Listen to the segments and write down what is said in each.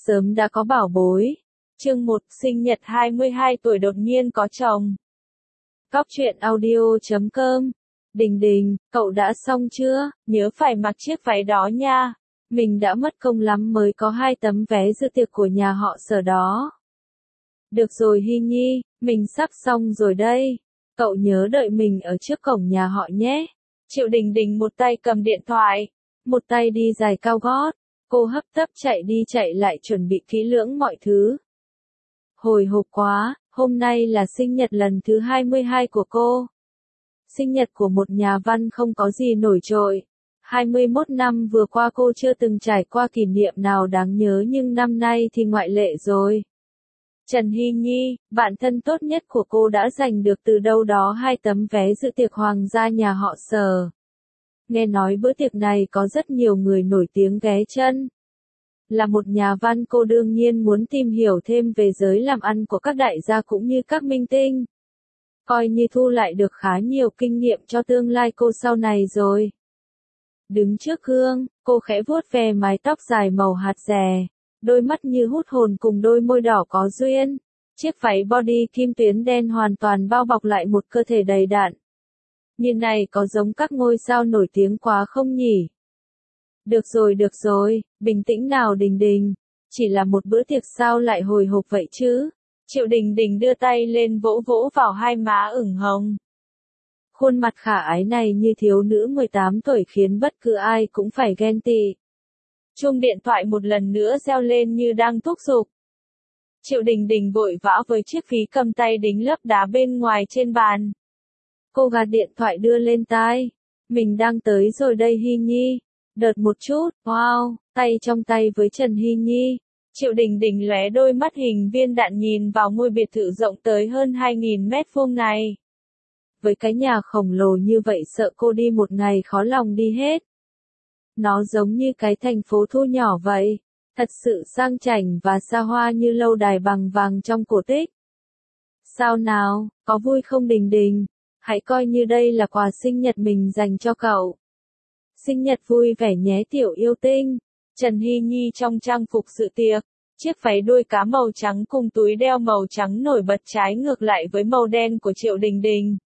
sớm đã có bảo bối. Chương 1, sinh nhật 22 tuổi đột nhiên có chồng. Cóc truyện audio.com. Đình Đình, cậu đã xong chưa? Nhớ phải mặc chiếc váy đó nha. Mình đã mất công lắm mới có 2 tấm vé dự tiệc của nhà họ Sở đó. Được rồi Hy Nhi, mình sắp xong rồi đây. Cậu nhớ đợi mình ở trước cổng nhà họ nhé. Triệu Đình Đình một tay cầm điện thoại, một tay đi giày cao gót. Cô hấp tấp chạy đi chạy lại chuẩn bị kỹ lưỡng mọi thứ. Hồi hộp quá, hôm nay là sinh nhật lần thứ 22 của cô. Sinh nhật của một nhà văn không có gì nổi trội. 21 năm vừa qua cô chưa từng trải qua kỷ niệm nào đáng nhớ nhưng năm nay thì ngoại lệ rồi. Trần Hy Nhi, bạn thân tốt nhất của cô đã giành được từ đâu đó 2 tấm vé dự tiệc hoàng gia nhà họ Sở. Nghe nói bữa tiệc này có rất nhiều người nổi tiếng ghé chân. Là một nhà văn cô đương nhiên muốn tìm hiểu thêm về giới làm ăn của các đại gia cũng như các minh tinh. Coi như thu lại được khá nhiều kinh nghiệm cho tương lai cô sau này rồi. Đứng trước gương, cô khẽ vuốt ve mái tóc dài màu hạt dẻ, đôi mắt như hút hồn cùng đôi môi đỏ có duyên. Chiếc váy body kim tuyến đen hoàn toàn bao bọc lại một cơ thể đầy đặn. Như này có giống các ngôi sao nổi tiếng quá không nhỉ? Được rồi, bình tĩnh nào Đình Đình. Chỉ là một bữa tiệc sao lại hồi hộp vậy chứ? Triệu Đình Đình đưa tay lên vỗ vỗ vào hai má ửng hồng. Khuôn mặt khả ái này như thiếu nữ 18 tuổi khiến bất cứ ai cũng phải ghen tị. Chuông điện thoại một lần nữa reo lên như đang thúc giục. Triệu Đình Đình vội vã với chiếc ví cầm tay đính lớp đá bên ngoài trên bàn. Cô gạt điện thoại đưa lên tai. Mình đang tới rồi đây Hy Nhi. Đợt một chút, wow, tay trong tay với Trần Hy Nhi. Triệu Đình Đình lóe đôi mắt hình viên đạn nhìn vào ngôi biệt thự rộng tới hơn 2.000 mét vuông này. Với cái nhà khổng lồ như vậy sợ cô đi một ngày khó lòng đi hết. Nó giống như cái thành phố thu nhỏ vậy, thật sự sang chảnh và xa hoa như lâu đài bằng vàng trong cổ tích. Sao nào, có vui không Đình Đình? Hãy coi như đây là quà sinh nhật mình dành cho cậu. Sinh nhật vui vẻ nhé tiểu yêu tinh. Trần Hy Nhi trong trang phục dự tiệc, chiếc váy đuôi cá màu trắng cùng túi đeo màu trắng nổi bật trái ngược lại với màu đen của Triệu Đình Đình.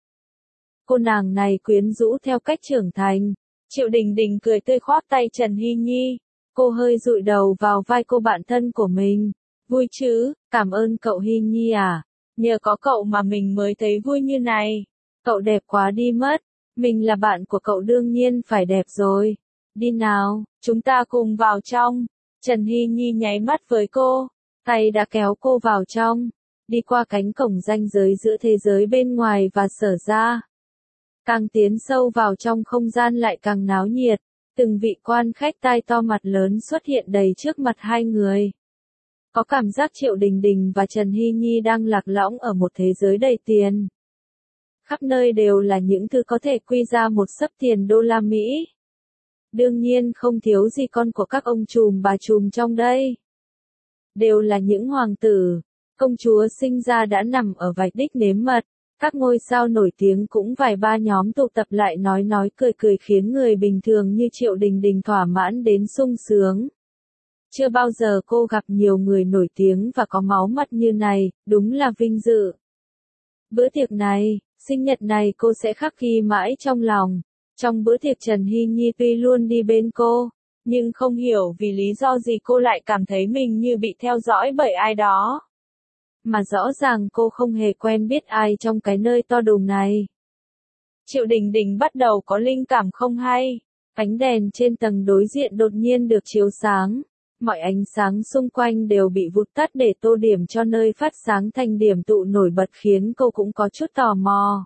Cô nàng này quyến rũ theo cách trưởng thành. Triệu Đình Đình cười tươi khoác tay Trần Hy Nhi. Cô hơi dụi đầu vào vai cô bạn thân của mình. Vui chứ, cảm ơn cậu Hy Nhi à. Nhờ có cậu mà mình mới thấy vui như này. Cậu đẹp quá đi mất. Mình là bạn của cậu đương nhiên phải đẹp rồi. Đi nào, chúng ta cùng vào trong. Trần Hy Nhi nháy mắt với cô. Tay đã kéo cô vào trong. Đi qua cánh cổng ranh giới giữa thế giới bên ngoài và Sở ra. Càng tiến sâu vào trong không gian lại càng náo nhiệt. Từng vị quan khách tai to mặt lớn xuất hiện đầy trước mặt hai người. Có cảm giác Triệu Đình Đình và Trần Hy Nhi đang lạc lõng ở một thế giới đầy tiền. Khắp nơi đều là những thứ có thể quy ra một xấp tiền đô la Mỹ. Đương nhiên không thiếu gì con của các ông trùm bà trùm trong đây. Đều là những hoàng tử, công chúa sinh ra đã nằm ở vạch đích nếm mật. Các ngôi sao nổi tiếng cũng vài ba nhóm tụ tập lại nói cười khiến người bình thường như Triệu Đình Đình thỏa mãn đến sung sướng. Chưa bao giờ cô gặp nhiều người nổi tiếng và có máu mặt như này, đúng là vinh dự. Bữa tiệc này, sinh nhật này cô sẽ khắc ghi mãi trong lòng. Trong bữa tiệc Trần Hy Nhi tuy luôn đi bên cô, nhưng không hiểu vì lý do gì cô lại cảm thấy mình như bị theo dõi bởi ai đó. Mà rõ ràng cô không hề quen biết ai trong cái nơi to đùng này. Triệu Đình Đình bắt đầu có linh cảm không hay. Ánh đèn trên tầng đối diện đột nhiên được chiếu sáng. Mọi ánh sáng xung quanh đều bị vụt tắt để tô điểm cho nơi phát sáng thành điểm tụ nổi bật khiến cô cũng có chút tò mò.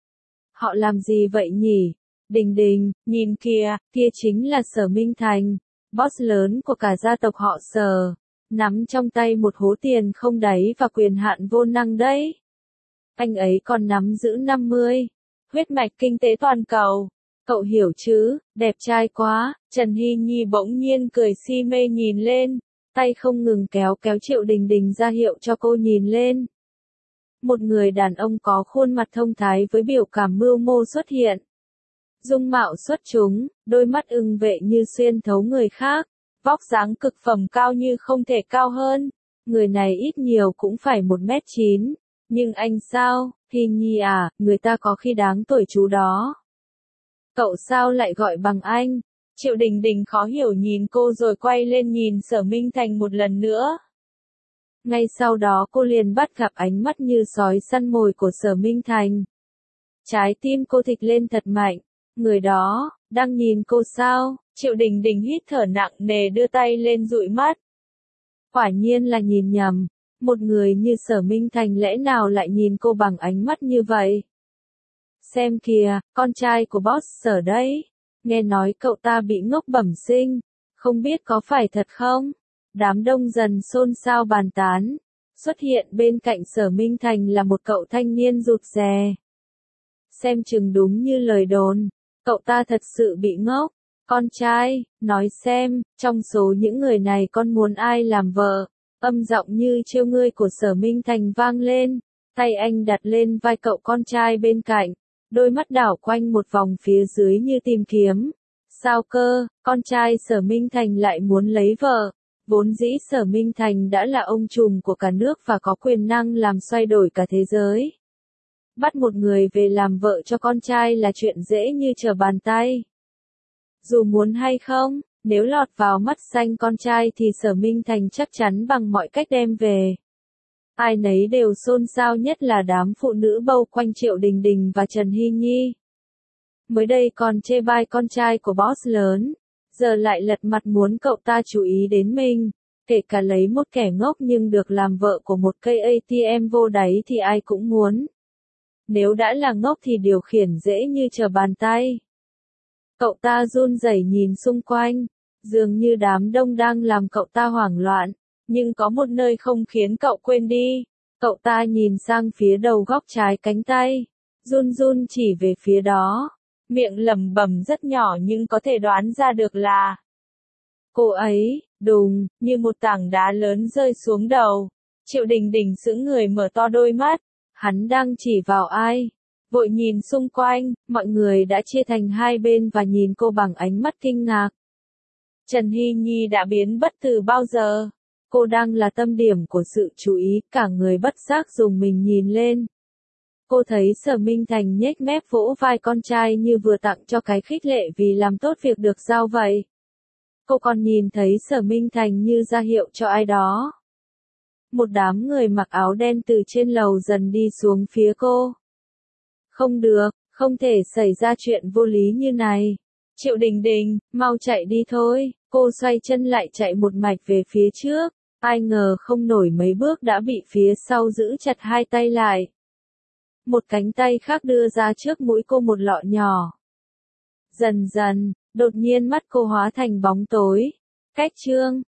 Họ làm gì vậy nhỉ? Đình Đình, nhìn kìa, kia chính là Sở Minh Thành, boss lớn của cả gia tộc họ Sở. Nắm trong tay một hố tiền không đáy và quyền hạn vô năng đấy. Anh ấy còn nắm giữ 50 huyết mạch kinh tế toàn cầu. Cậu hiểu chứ, đẹp trai quá. Trần Hy Nhi bỗng nhiên cười si mê nhìn lên, tay không ngừng kéo Triệu Đình Đình ra hiệu cho cô nhìn lên. Một người đàn ông có khuôn mặt thông thái với biểu cảm mưu mô xuất hiện. Dung mạo xuất chúng, đôi mắt ưng vệ như xuyên thấu người khác. vóc dáng cực phẩm cao như không thể cao hơn. Người này ít nhiều cũng phải 1m9. Nhưng anh sao, Hy Nhi à, người ta có khi đáng tuổi chú đó. Cậu sao lại gọi bằng anh? Triệu Đình Đình khó hiểu nhìn cô rồi quay lên nhìn Sở Minh Thành một lần nữa. Ngay sau đó cô liền bắt gặp ánh mắt như sói săn mồi của Sở Minh Thành. Trái tim cô thịch lên thật mạnh. Người đó, đang nhìn cô sao? Triệu Đình Đình hít thở nặng nề đưa tay lên dụi mắt. Quả nhiên là nhìn nhầm. Một người như Sở Minh Thành lẽ nào lại nhìn cô bằng ánh mắt như vậy? Xem kìa, con trai của boss Sở đấy. Nghe nói cậu ta bị ngốc bẩm sinh. Không biết có phải thật không? Đám đông dần xôn xao bàn tán. Xuất hiện bên cạnh Sở Minh Thành là một cậu thanh niên rụt rè. Xem chừng đúng như lời đồn. Cậu ta thật sự bị ngốc. Con trai, nói xem, trong số những người này con muốn ai làm vợ? Âm giọng như trêu ngươi của Sở Minh Thành vang lên. Tay anh đặt lên vai cậu con trai bên cạnh. Đôi mắt đảo quanh một vòng phía dưới như tìm kiếm. Sao cơ, con trai Sở Minh Thành lại muốn lấy vợ? Vốn dĩ Sở Minh Thành đã là ông trùm của cả nước và có quyền năng làm xoay đổi cả thế giới. Bắt một người về làm vợ cho con trai là chuyện dễ như trở bàn tay. Dù muốn hay không, nếu lọt vào mắt xanh con trai thì Sở Minh Thành chắc chắn bằng mọi cách đem về. Ai nấy đều xôn xao, nhất là đám phụ nữ bâu quanh Triệu Đình Đình và Trần Hy Nhi. Mới đây còn chê bai con trai của boss lớn, giờ lại lật mặt muốn cậu ta chú ý đến mình. Kể cả lấy một kẻ ngốc nhưng được làm vợ của một cây ATM vô đáy thì ai cũng muốn. Nếu đã là ngốc thì điều khiển dễ như trở bàn tay. Cậu ta run rẩy nhìn xung quanh, dường như đám đông đang làm cậu ta hoảng loạn, nhưng có một nơi không khiến cậu quên đi. Cậu ta nhìn sang phía đầu góc trái cánh tay, run run chỉ về phía đó, miệng lẩm bẩm rất nhỏ nhưng có thể đoán ra được là cô ấy. Đùng, như một tảng đá lớn rơi xuống đầu. Triệu Đình Đình sững người mở to đôi mắt. Hắn đang chỉ vào ai? Vội nhìn xung quanh, mọi người đã chia thành hai bên và nhìn cô bằng ánh mắt kinh ngạc. Trần Hy Nhi đã biến mất từ bao giờ? Cô đang là tâm điểm của sự chú ý, cả người bất giác dùng mình nhìn lên. Cô thấy Sở Minh Thành nhếch mép vỗ vai con trai như vừa tặng cho cái khích lệ vì làm tốt việc được giao vậy. Cô còn nhìn thấy Sở Minh Thành như ra hiệu cho ai đó. Một đám người mặc áo đen từ trên lầu dần đi xuống phía cô. Không được, không thể xảy ra chuyện vô lý như này. Triệu Đình Đình, mau chạy đi thôi. Cô xoay chân lại chạy một mạch về phía trước. Ai ngờ không nổi mấy bước đã bị phía sau giữ chặt hai tay lại. Một cánh tay khác đưa ra trước mũi cô một lọ nhỏ. Dần dần, đột nhiên mắt cô hóa thành bóng tối. Cách chương